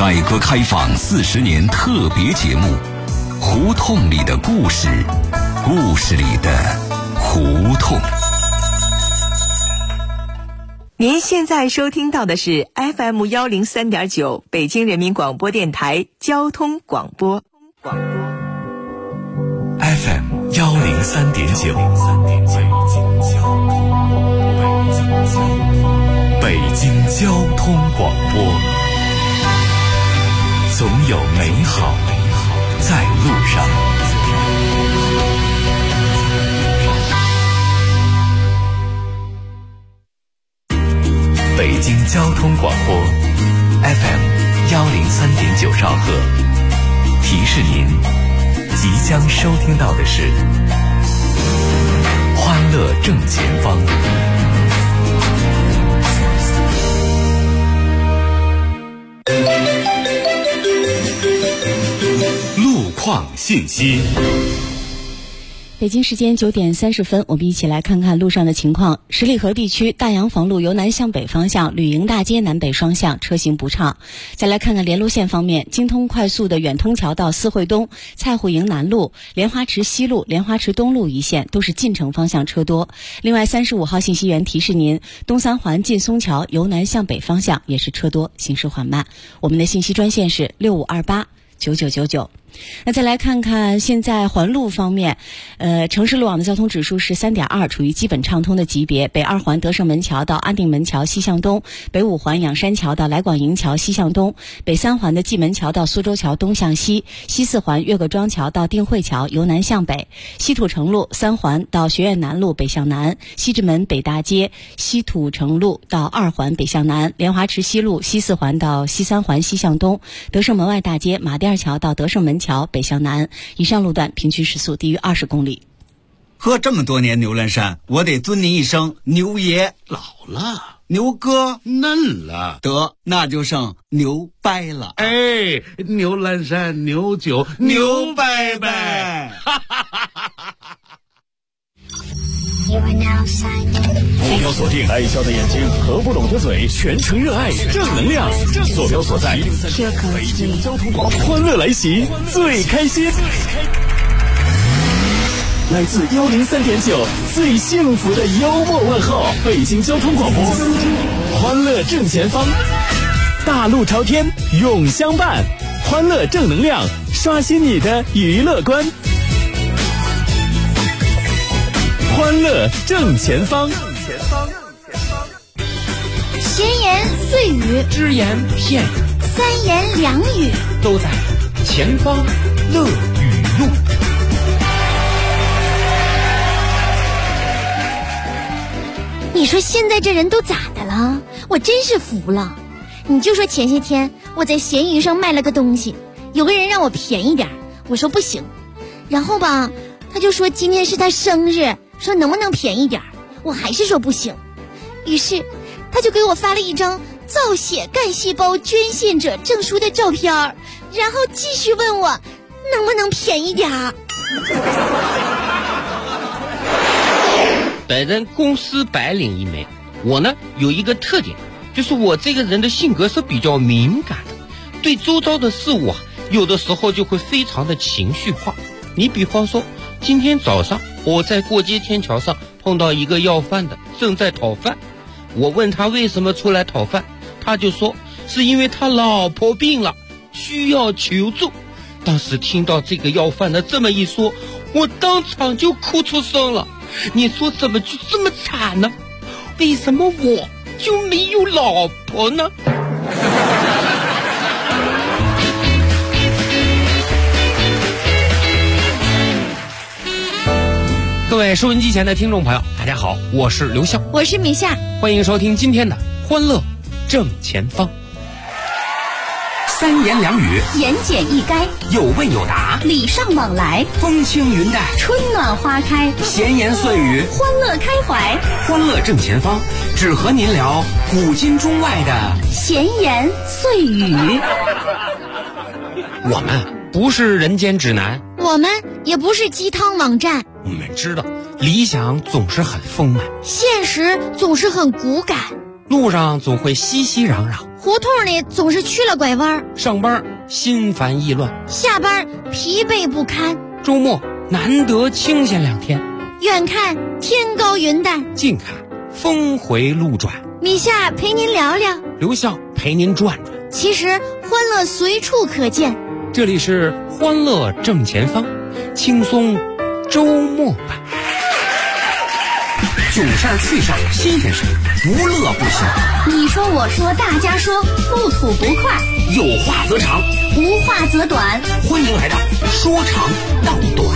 改革开放40年特别节目《胡同里的故事》，故事里的胡同。 您现在收听到的是 FM 103.9北京人民广播电台交通广播。 FM 103.9，北京交通广播，总有美好在路上。北京交通广播 FM 103.9兆赫，提示您即将收听到的是欢乐正前方。路况信息。 北京时间9点30分，我们一起来看看路上的情况。十里河地区大洋房路由南向北方向，旅营大街南北双向车行不畅。再来看看联路线方面，京通快速的远通桥到四惠东、蔡户营南路、莲花池西路、莲花池东路一线都是进城方向车多。另外35号信息源提示您，东三环劲松桥由南向北方向也是车多，行驶缓慢。我们的信息专线是65289999。那再来看看现在环路方面，城市路网的交通指数是3.2，处于基本畅通的级别。北二环德胜门桥到安定门桥西向东，北五环仰山桥到来广营桥西向东，北三环的蓟门桥到苏州桥东向西，西四环岳各庄桥到定慧桥由南向北，西土城路三环到学院南路北向南，西直门北大街西土城路到二环北向南，莲花池西路西四环到西三环西向东，德胜门外大街马甸桥到德胜门桥北向南，以上路段平均时速低于20公里。 喝这么多年牛栏山，我得尊您一声牛爷。 老了， 牛哥嫩了， 得那就剩牛掰了。 哎，牛栏山牛酒牛掰掰。 目标锁定爱笑的眼睛和不拢的嘴，全程热爱正能量。坐标所在北京交通广播，欢乐来袭，最开心。来自103.9最幸福的幽默问候，北京交通广播，欢乐正前方，大路朝天永相伴，欢乐正能量，刷新你的娱乐观。欢乐正前方， 闲言碎语， 只言片语， 三言两语， 都在前方乐语录。 你说现在这人都咋的了？我真是服了。你就说前些天我在闲鱼上卖了个东西，有个人让我便宜点，我说不行，然后吧他就说今天是他生日，说能不能便宜点，我还是说不行。于是他就给我发了一张造血干细胞捐献者证书的照片，然后继续问我能不能便宜点。 本人公司白领一枚，我呢有一个特点，就是我这个人的性格是比较敏感的，对周遭的事物啊，有的时候就会非常的情绪化。你比方说今天早上我在过街天桥上碰到一个要饭的正在讨饭，我问他为什么出来讨饭，他就说是因为他老婆病了，需要求助。当时听到这个要饭的这么一说，我当场就哭出声了。你说怎么就这么惨呢？为什么我就没有老婆呢？各位收音机前的听众朋友，大家好，我是刘笑， 我是米夏， 欢迎收听今天的欢乐正前方。 三言两语， 言简意赅， 有问有答， 礼尚往来， 风轻云淡， 春暖花开， 闲言碎语， 欢乐开怀。 欢乐正前方，只和您聊古今中外的闲言碎语。 我们不是人间指南， 我们也不是鸡汤网站， 我们知道理想总是很丰满， 现实总是很骨感。 路上总会熙熙攘攘， 胡同里总是曲了拐弯， 上班心烦意乱， 下班疲惫不堪， 周末难得清闲2天， 远看天高云淡， 近看峰回路转。 米夏陪您聊聊， 刘笑陪您转转。 其实欢乐随处可见， 这里是欢乐正前方，轻松周末版。囧事儿趣事儿新鲜事儿，不乐不休。 你说我说大家说，不吐不快， 有话则长， 无话则短。 欢迎来到说长道短。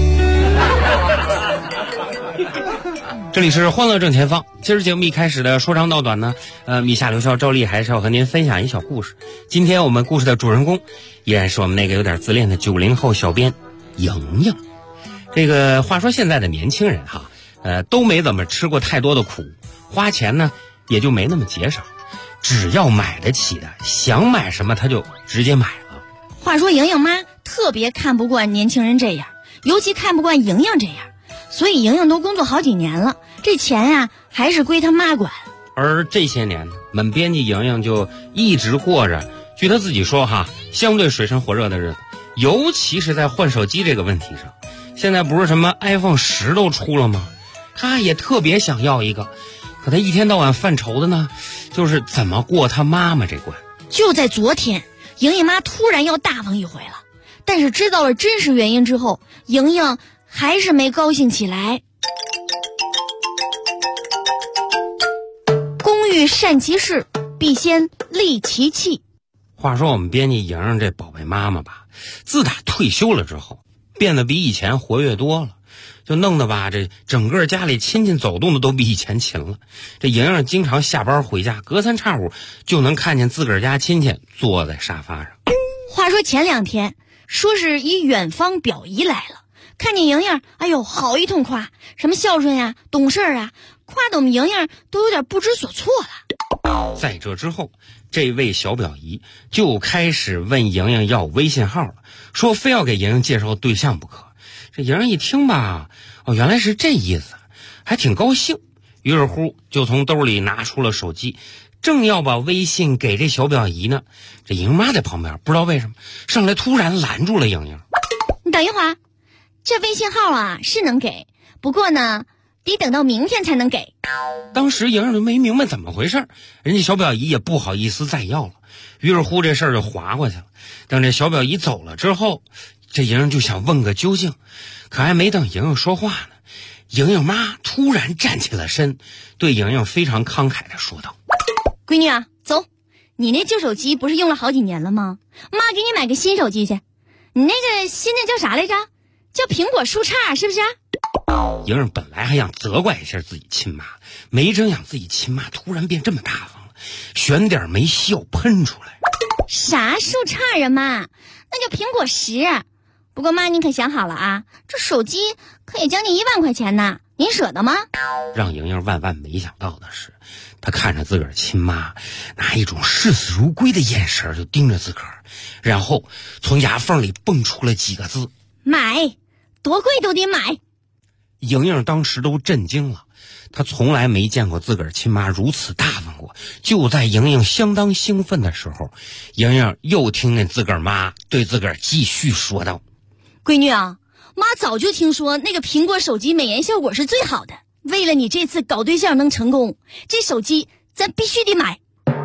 这里是欢乐正前方。今儿节目一开始的说长道短呢，米夏、刘笑、赵丽还是要和您分享一小故事。今天我们故事的主人公依然是我们那个有点自恋的90后小编莹莹。这个话说现在的年轻人哈，都没怎么吃过太多的苦，花钱呢也就没那么节省，只要买得起的，想买什么他就直接买了。 话说莹莹妈特别看不惯年轻人这样，尤其看不惯莹莹这样，所以莹莹都工作好几年了，这钱呀还是归她妈管。 而这些年呢，本编辑莹莹就一直过着据她自己说哈，相对水深火热的日子，尤其是在换手机这个问题上。现在不是什么 iPhone 10都出了吗？她也特别想要一个，可她一天到晚犯愁的呢，就是怎么过她妈妈这关。 就在昨天，莹莹妈突然要大方一回了，但是知道了真实原因之后，莹莹还是没高兴起来。工欲善其事，必先利其器。 话说我们编辑莹莹这宝贝妈妈吧，自打退休了之后，变得比以前活跃多了，就弄得吧，这整个家里亲戚走动的都比以前勤了。这莹莹经常下班回家，隔三差五就能看见自个儿家亲戚坐在沙发上。 话说前2天，说是一远方表姨来了，看见莹莹，哎呦，好一通夸，什么孝顺呀、懂事啊，夸得我们莹莹都有点不知所措了。 在这之后，这位小表姨就开始问莹莹要微信号了，说非要给莹莹介绍对象不可。这莹莹一听吧，原来是这意思，还挺高兴，于是乎就从兜里拿出了手机，正要把微信给这小表姨呢，这莹妈在旁边不知道为什么上来突然拦住了莹莹。 你等一会儿，这微信号啊是能给，不过呢得等到明天才能给。 当时莹莹就没明白怎么回事，人家小表姨也不好意思再要了，于是乎这事儿就划过去了。等这小表姨走了之后，这莹莹就想问个究竟，可还没等莹莹说话呢，莹莹妈突然站起了身，对莹莹非常慷慨地说道： 闺女啊，走，你那旧手机不是用了好几年了吗？妈给你买个新手机去。你那个新的叫啥来着？叫苹果树杈是不是？ 莹莹本来还想责怪一下自己亲妈，没成想自己亲妈突然变这么大方了，选点没笑喷出来。 啥树杈啊妈，那叫苹果10。不过妈你可想好了啊，这手机可以将近1万块钱呢，您舍得吗？ 让莹莹万万没想到的是，她看着自个儿亲妈，拿一种视死如归的眼神就盯着自个儿，然后从牙缝里蹦出了几个字： 买，多贵都得买。 莹莹当时都震惊了，她从来没见过自个儿亲妈如此大方过。就在莹莹相当兴奋的时候，莹莹又听见自个儿妈对自个儿继续说道： 闺女啊，妈早就听说那个苹果手机美颜效果是最好的，为了你这次搞对象能成功，这手机咱必须得买。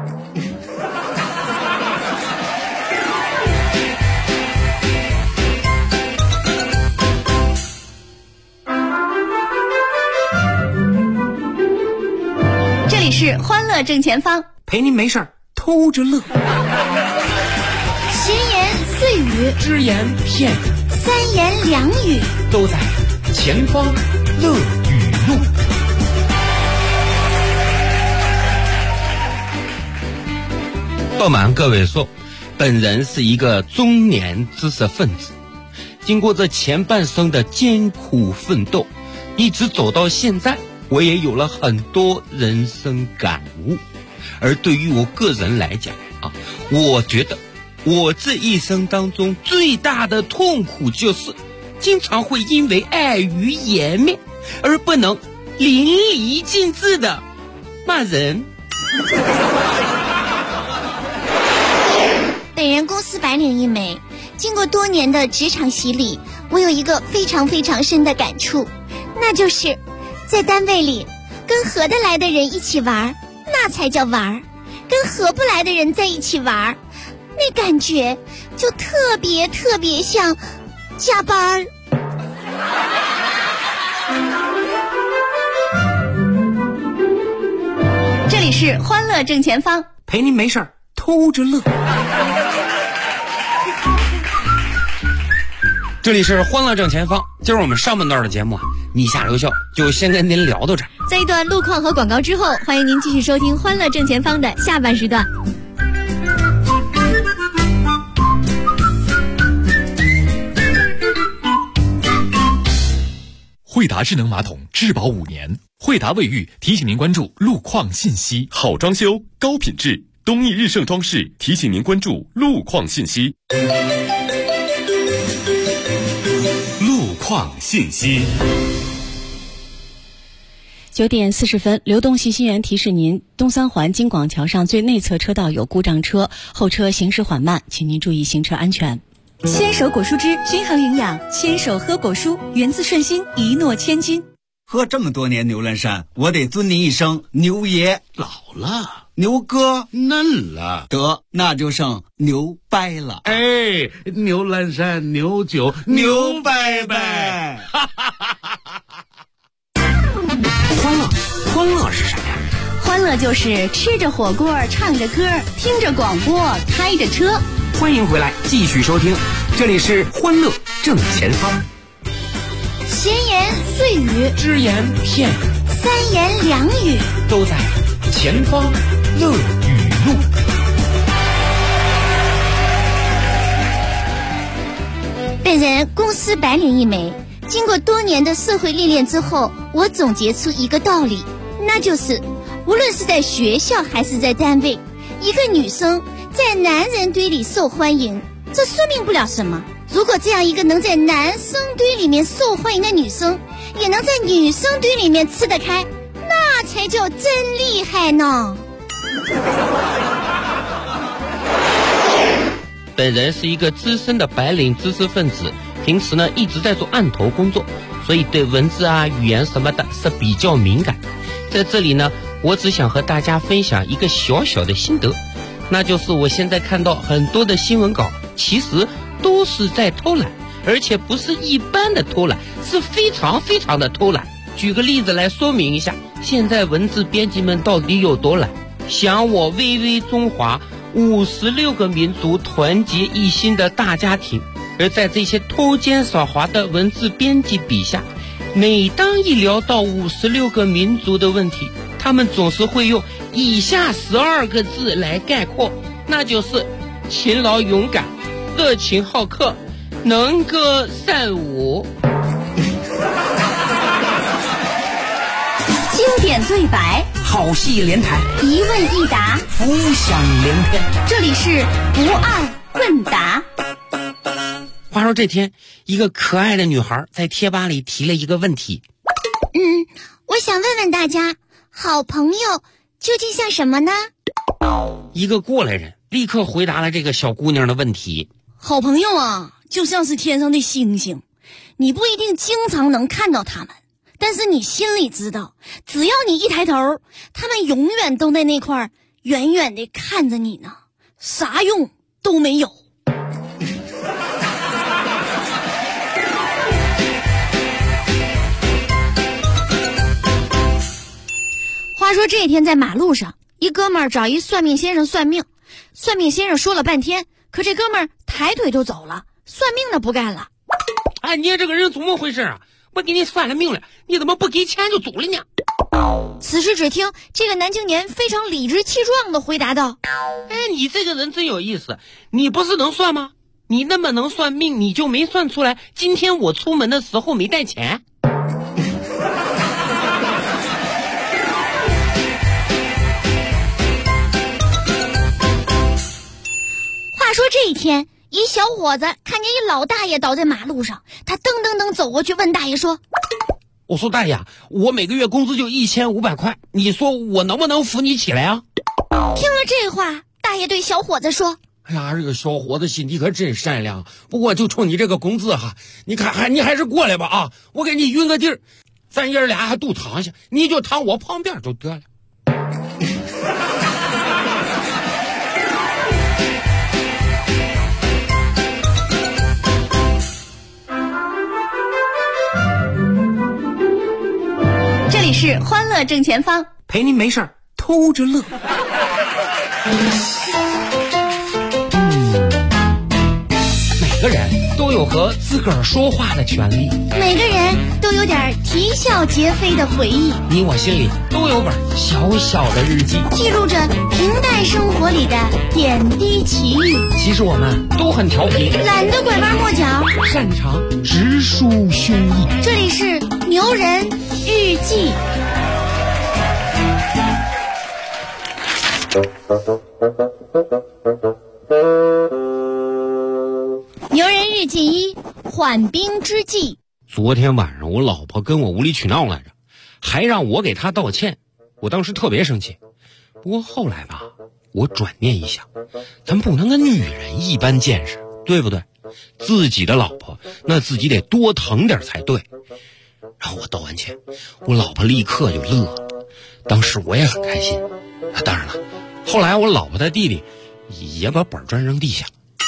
这里是欢乐正前方， 陪您没事儿偷着乐， 闲言碎语， 只言片语， 三言两语， 都在前方乐语录。不瞒各位说，本人是一个中年知识分子，经过这前半生的艰苦奋斗，一直走到现在，我也有了很多人生感悟。而对于我个人来讲我觉得我这一生当中最大的痛苦就是经常会因为碍于颜面而不能淋漓尽致的骂人。 本人公司白领一枚，经过多年的职场洗礼，我有一个非常非常深的感触，那就是在单位里跟合得来的人一起玩，那才叫玩；跟合不来的人在一起玩，那感觉就特别特别像加班。 这里是欢乐正前方， 陪您没事儿偷着乐。这里是欢乐正前方，今儿我们上半段的节目你下留校就先跟您聊到这儿。 在一段路况和广告之后，欢迎您继续收听欢乐正前方的下半时段。 惠达智能马桶质保5年，惠达卫浴提醒您关注路况信息。 好装修，高品质，东益日盛装饰提醒您关注路况信息。 路况信息。 9点40分，流动信息员提示您，东三环京广桥上最内侧车道有故障车，后车行驶缓慢，请您注意行车安全。 牵手果蔬汁均衡营养，牵手喝果蔬，源自顺心，一诺千金。 喝这么多年牛栏山，我得尊您一声牛爷。 老了， 牛哥嫩了， 得那就剩牛掰了。 哎，牛栏山牛酒牛掰掰。 欢乐是啥呀？ 欢乐就是吃着火锅，唱着歌，听着广播，开着车。 欢迎回来，继续收听，这里是欢乐正前方。 闲言碎语， 只言片语， 三言两语， 都在前方乐语录。 本人公司白领一枚，经过多年的社会历练之后，我总结出一个道理，那就是无论是在学校还是在单位，一个女生在男人堆里受欢迎，这说明不了什么。如果这样一个能在男生堆里面受欢迎的女生，也能在女生堆里面吃得开，那才叫真厉害呢。 本人是一个资深的白领知识分子，平时呢一直在做案头工作，所以对文字语言什么的是比较敏感。在这里呢，我只想和大家分享一个小小的心得，那就是我现在看到很多的新闻稿其实都是在偷懒，而且不是一般的偷懒，是非常非常的偷懒。举个例子来说明一下，现在文字编辑们到底有多懒。想我巍巍中华56个民族团结一心的大家庭，而在这些偷奸耍滑的文字编辑笔下，每当一聊到56个民族的问题，他们总是会用以下12个字来概括，那就是勤劳勇敢，热情好客，能歌善舞。 经典对白， 好戏连台， 一问一答， 浮想联翩。 这里是不二问答。 话说这天，一个可爱的女孩在贴吧里提了一个问题。 我想问问大家，好朋友究竟像什么呢？ 一个过来人立刻回答了这个小姑娘的问题。 好朋友啊，就像是天上的星星，你不一定经常能看到他们，但是你心里知道，只要你一抬头，他们永远都在那块远远地看着你呢，啥用都没有。 话说这天在马路上，一哥们儿找一算命先生算命，算命先生说了半天，可这哥们儿抬腿就走了，算命的不干了。 哎，你这个人怎么回事啊？我给你算了命了，你怎么不给钱就走了呢？ 此时只听这个男青年非常理直气壮地回答道： 哎，你这个人真有意思，你不是能算吗？你那么能算命，你就没算出来今天我出门的时候没带钱？ 话说这一天，一小伙子看见一老大爷倒在马路上，他噔噔噔走过去问大爷说： 我说大爷，我每个月工资就1500块，你说我能不能扶你起来啊？ 听了这话，大爷对小伙子说： 哎呀，这个小伙子心地可真善良，不过就冲你这个工资哈，你看你还是过来吧啊，我给你匀个地儿，咱爷俩还都躺下，你就躺我旁边就得了。 这里是欢乐正前方， 陪您没事儿偷着乐。 每个人都有和自个儿说话的权利， 每个人都有点啼笑皆非的回忆， 你我心里都有本小小的日记， 记录着平淡生活里的点滴奇遇。 其实我们都很调皮， 懒得拐弯抹角， 擅长直抒胸臆。 这里是牛人日记。牛人日记一，缓兵之计。 昨天晚上我老婆跟我无理取闹来着，还让我给她道歉，我当时特别生气。不过后来吧，我转念一想，咱不能跟女人一般见识，对不对？自己的老婆那自己得多疼点才对。然后我道完歉，我老婆立刻就乐了，当时我也很开心。当然了，后来我老婆的弟弟也把本砖扔地下。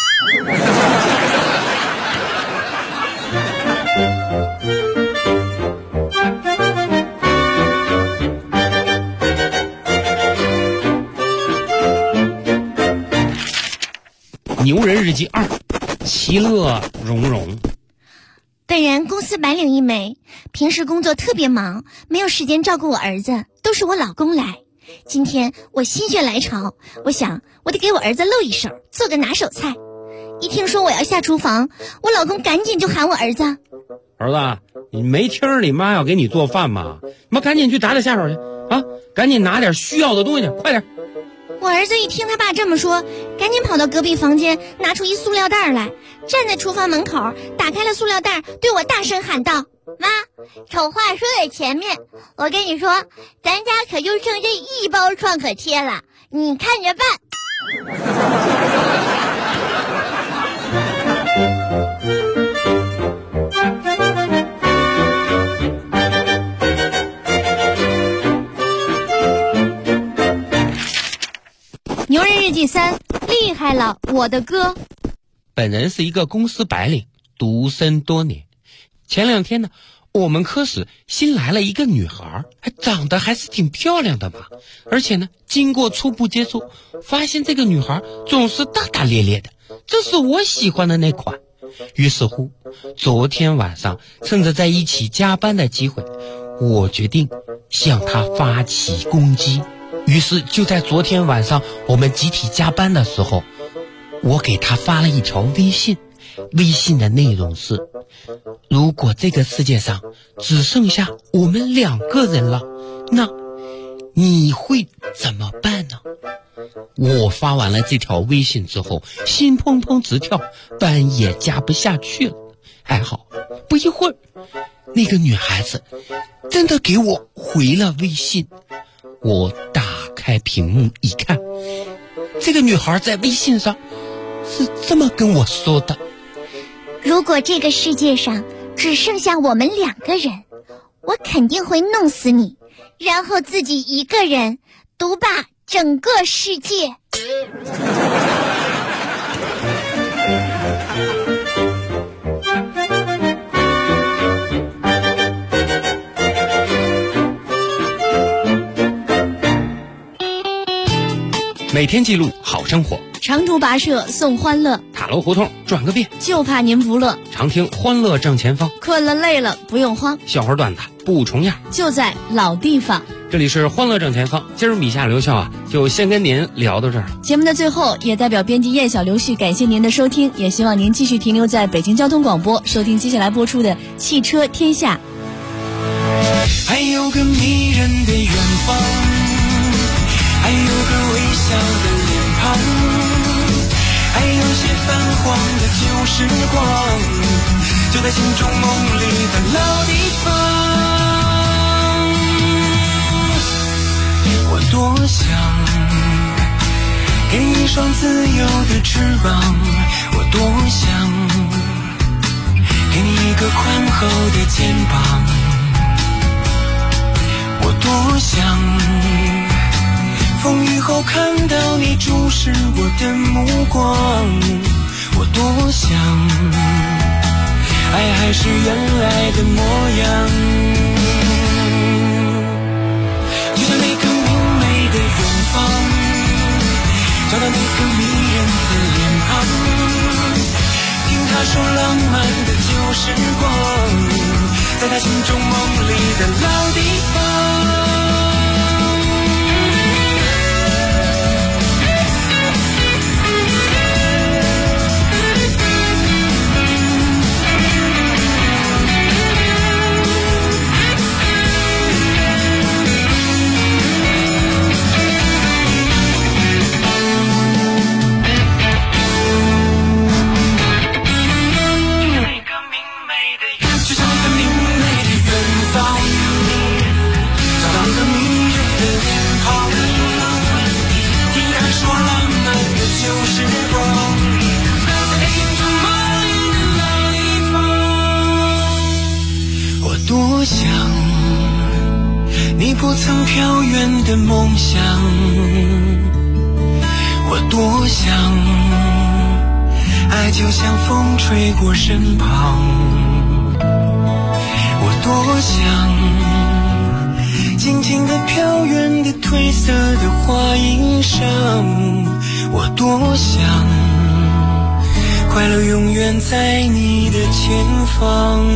牛人日记2，其乐融融。 本人公司白领一枚，平时工作特别忙，没有时间照顾我儿子，都是我老公来。今天我心血来潮，我想我得给我儿子露一手，做个拿手菜。一听说我要下厨房，我老公赶紧就喊我儿子： 儿子，你没听你妈要给你做饭吗？妈赶紧去打下手去啊！赶紧拿点需要的东西去，快点。 我儿子一听他爸这么说，赶紧跑到隔壁房间拿出一塑料袋来，站在厨房门口打开了塑料袋，对我大声喊道：妈，丑话说在前面，我跟你说，咱家可就剩这一包创可贴了，你看着办。牛人日记3，厉害了，我的哥。 本人是一个公司白领，独身多年。前2天呢，我们科室新来了一个女孩，长得还是挺漂亮的吧。而且呢，经过初步接触，发现这个女孩总是大大咧咧的，这是我喜欢的那款。于是乎，昨天晚上趁着在一起加班的机会，我决定向她发起攻击。于是就在昨天晚上我们集体加班的时候，我给他发了一条微信，微信的内容是：如果这个世界上只剩下我们2个人了，那你会怎么办呢？我发完了这条微信之后，心砰砰直跳，班也加不下去了。还好不一会儿，那个女孩子真的给我回了微信。我打开屏幕一看，这个女孩在微信上是这么跟我说的： 如果这个世界上只剩下我们2个人，我肯定会弄死你，然后自己一个人独霸整个世界。 每天记录好生活， 长途跋涉送欢乐， 塔楼胡同转个遍， 就怕您不乐。 常听欢乐正前方， 困了累了不用慌， 笑话段子不重样， 就在老地方。 这里是欢乐正前方，今儿米夏刘笑啊，就先跟您聊到这儿。 节目的最后，也代表编辑燕小刘旭感谢您的收听，也希望您继续停留在北京交通广播，收听接下来播出的《汽车天下》。 还有个迷人的远方，还有个微笑的脸庞，还有些泛黄的旧时光，就在心中梦里的老地方。我多想给你一双自由的翅膀，我多想给你一个宽厚的肩膀，我多想风雨后看到你注视我的目光，我多想爱还是原来的模样，就像那个明媚的远方，找到那个迷人的脸庞，听他说浪漫的旧时光，在他心中梦里的老地方。多想你不曾飘远的梦想，我多想爱就像风吹过身旁，我多想轻轻地飘远的褪色的花衣裳，我多想快乐永远在你的前方。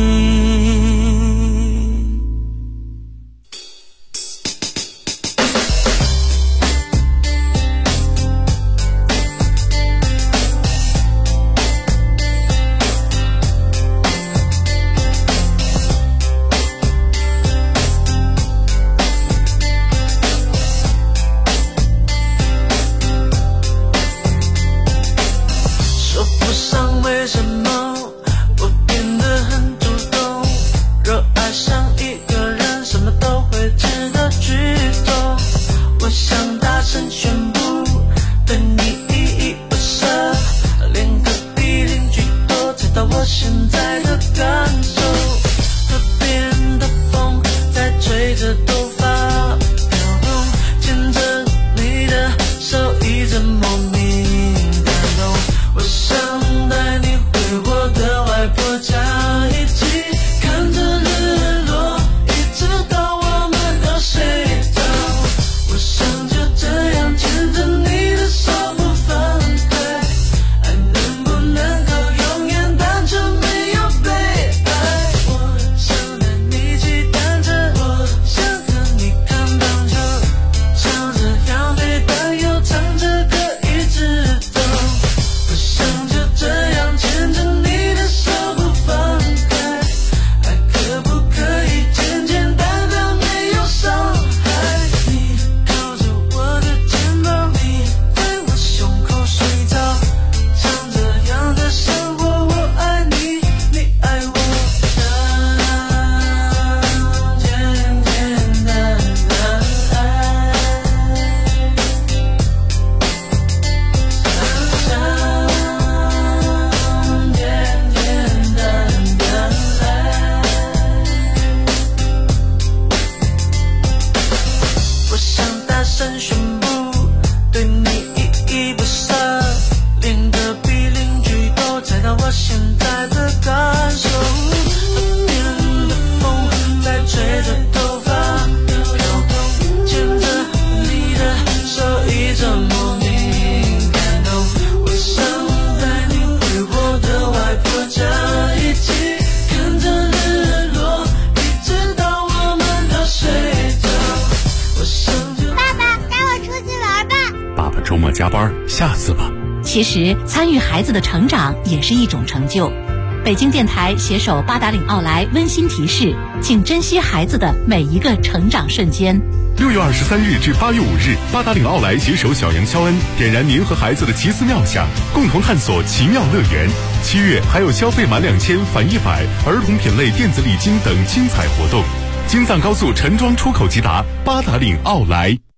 加班，下次吧。 其实参与孩子的成长也是一种成就。北京电台携手八达岭奥莱温馨提示，请珍惜孩子的每一个成长瞬间。 6月23日至8月5日，八达岭奥莱携手小杨肖恩，点燃您和孩子的奇思妙想，共同探索奇妙乐园。7月还有消费满2000返100，儿童品类电子礼金等精彩活动。京藏高速陈庄出口即达，八达岭奥莱。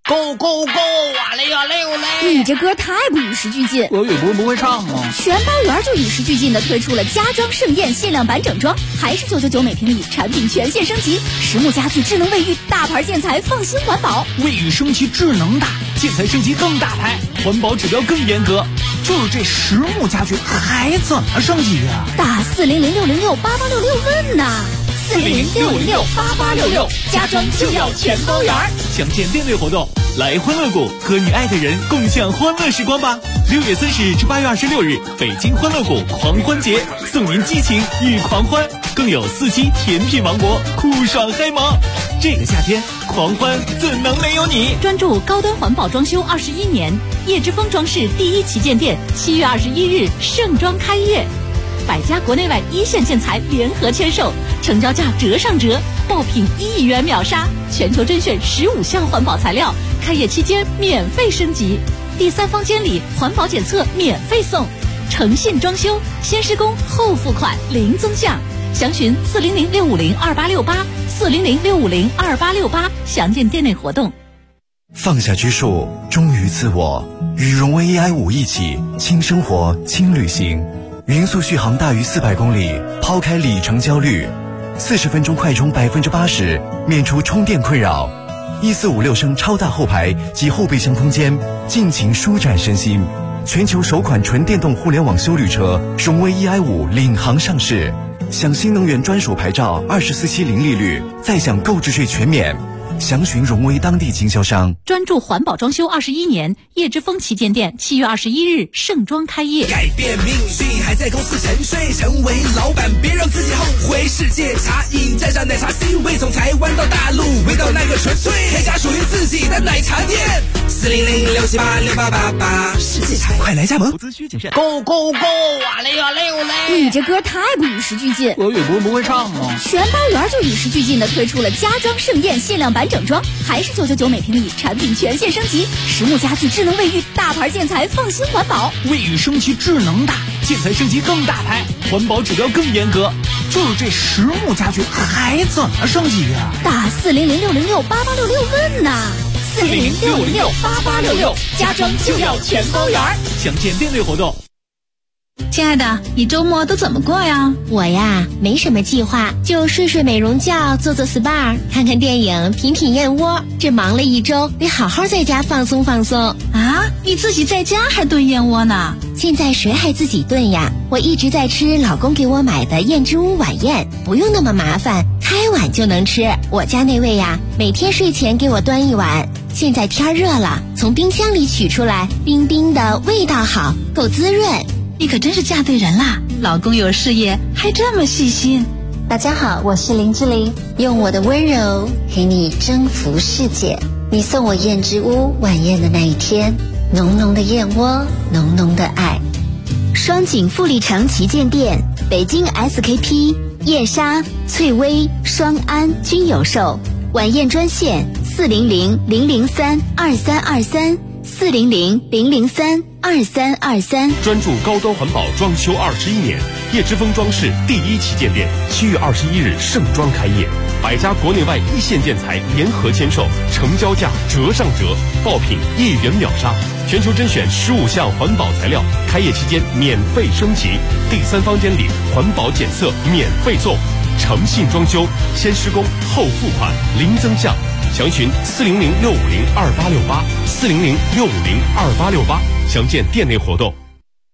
Go go go 啊嘞呀嘞哟嘞！ 你这歌太不与时俱进。 俄语不会唱吗？ 全包圆就与时俱进的推出了家装盛宴限量版整装，还是999每平米，产品全线升级，实木家具、智能卫浴，大牌建材，放心环保。 卫浴升级智能大，建材升级更大牌，环保指标更严格。就是这实木家具还怎么升级呀？ 打400-606-8866问呐！400-606-8866，家装就要全包圆。 详见店内活动，来欢乐谷和你爱的人共享欢乐时光吧！6月30日至8月26日，北京欢乐谷狂欢节，送您激情与狂欢，更有4期甜品王国，酷爽嗨萌。这个夏天，狂欢怎能没有你？ 专注高端环保装修21年，叶之峰装饰第1旗舰店7月21日盛装开业。百家国内外一线建材联合签售，成交价折上折，爆品1亿元秒杀，全球甄选15项环保材料，开业期间免费升级，第3方监理环保检测免费送，诚信装修，先施工后付款零增项，详询400-650-2868，400-650-2868，详见店内活动。 放下拘束，忠于自我，与荣威 AI5一起轻生活轻旅行。匀速续航大于400公里，抛开里程焦虑，40分钟快充80%，免除充电困扰。1456升超大后排及后备箱空间，尽情舒展身心。全球首款纯电动互联网休旅车荣威 EI5领航上市，享新能源专属牌照，24期零利率，再享购置税全免。详询荣威当地经销商。 专注环保装修21年，叶之峰旗舰店7月21日盛装开业。 改变命运还在公司沉睡，成为老板别让自己后悔。世界茶饮沾上奶茶 C 位，从台湾到大陆，味道那个纯粹，开家属于自己的奶茶店。400-678-6888，世界茶快来加盟。 投资需谨慎。 Go go go 啊嘞呀嘞哟嘞！ 你这歌太不与时俱进。 俄语不会唱吗？ 全包圆就与时俱进的推出了家装盛宴限量版整装，还是999每平米，产品全线升级，实木家具、智能卫浴，大牌建材，放心环保。 卫浴升级智能大，建材升级更大牌，环保指标更严格。就是这实木家具还怎么升级呀？ 打400-606-8866问呐！400-606-8866，家装就要全包圆。 详见店内活动。 亲爱的，你周末都怎么过呀？ 我呀，没什么计划，就睡睡美容觉，做做 SPA， 看看电影，品品燕窝。这忙了一周，得好好在家放松放松。 啊，你自己在家还炖燕窝呢？ 现在谁还自己炖呀？我一直在吃老公给我买的燕之屋晚宴，不用那么麻烦，开碗就能吃。我家那位呀，每天睡前给我端一碗。现在天热了，从冰箱里取出来，冰冰的，味道好，够滋润。 你可真是嫁对人啦！老公有事业，还这么细心。 大家好，我是林志玲，用我的温柔陪你征服世界。你送我燕之屋晚宴的那一天，浓浓的燕窝，浓浓的爱。 双井富力城旗舰店，北京 SKP、燕莎、翠微、双安均有售。晚宴专线400-003-2323，400-003-2323。 专注高端环保装修21年，叶之峰装饰第1旗舰店7月21日盛装开业，百家国内外一线建材联合签售，成交价折上折，爆品1亿元秒杀，全球甄选15项环保材料，开业期间免费升级，第3方监理环保检测免费送，诚信装修，先施工后付款零增项，详询400-650-2868，400-650-2868，详见店内活动。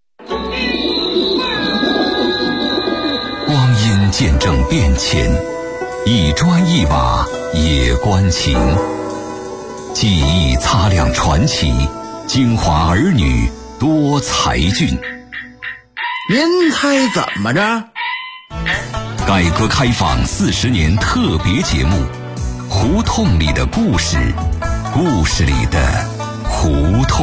光阴见证变迁，一砖一瓦也关情，记忆擦亮传奇，京华儿女多才俊。 您猜怎么着？ 改革开放40年特别节目，胡同里的故事，故事里的胡同。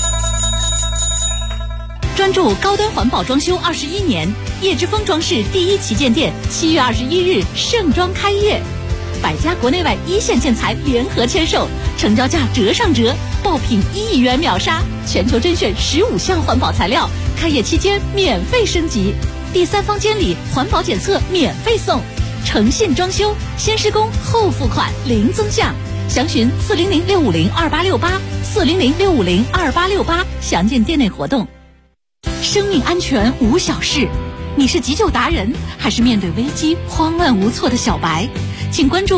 专注高端环保装修21年，叶之峰装饰第1旗舰店7月21日盛装开业，百家国内外一线建材联合签售，成交价折上折，爆品1亿元秒杀，全球甄选15项环保材料，开业期间免费升级，第3方监理环保检测免费送，诚信装修，先施工后付款零增项， 详询400-650-2868，400-650-2868，详见店内活动。生命安全无小事，你是急救达人，还是面对危机慌乱无措的小白？请关注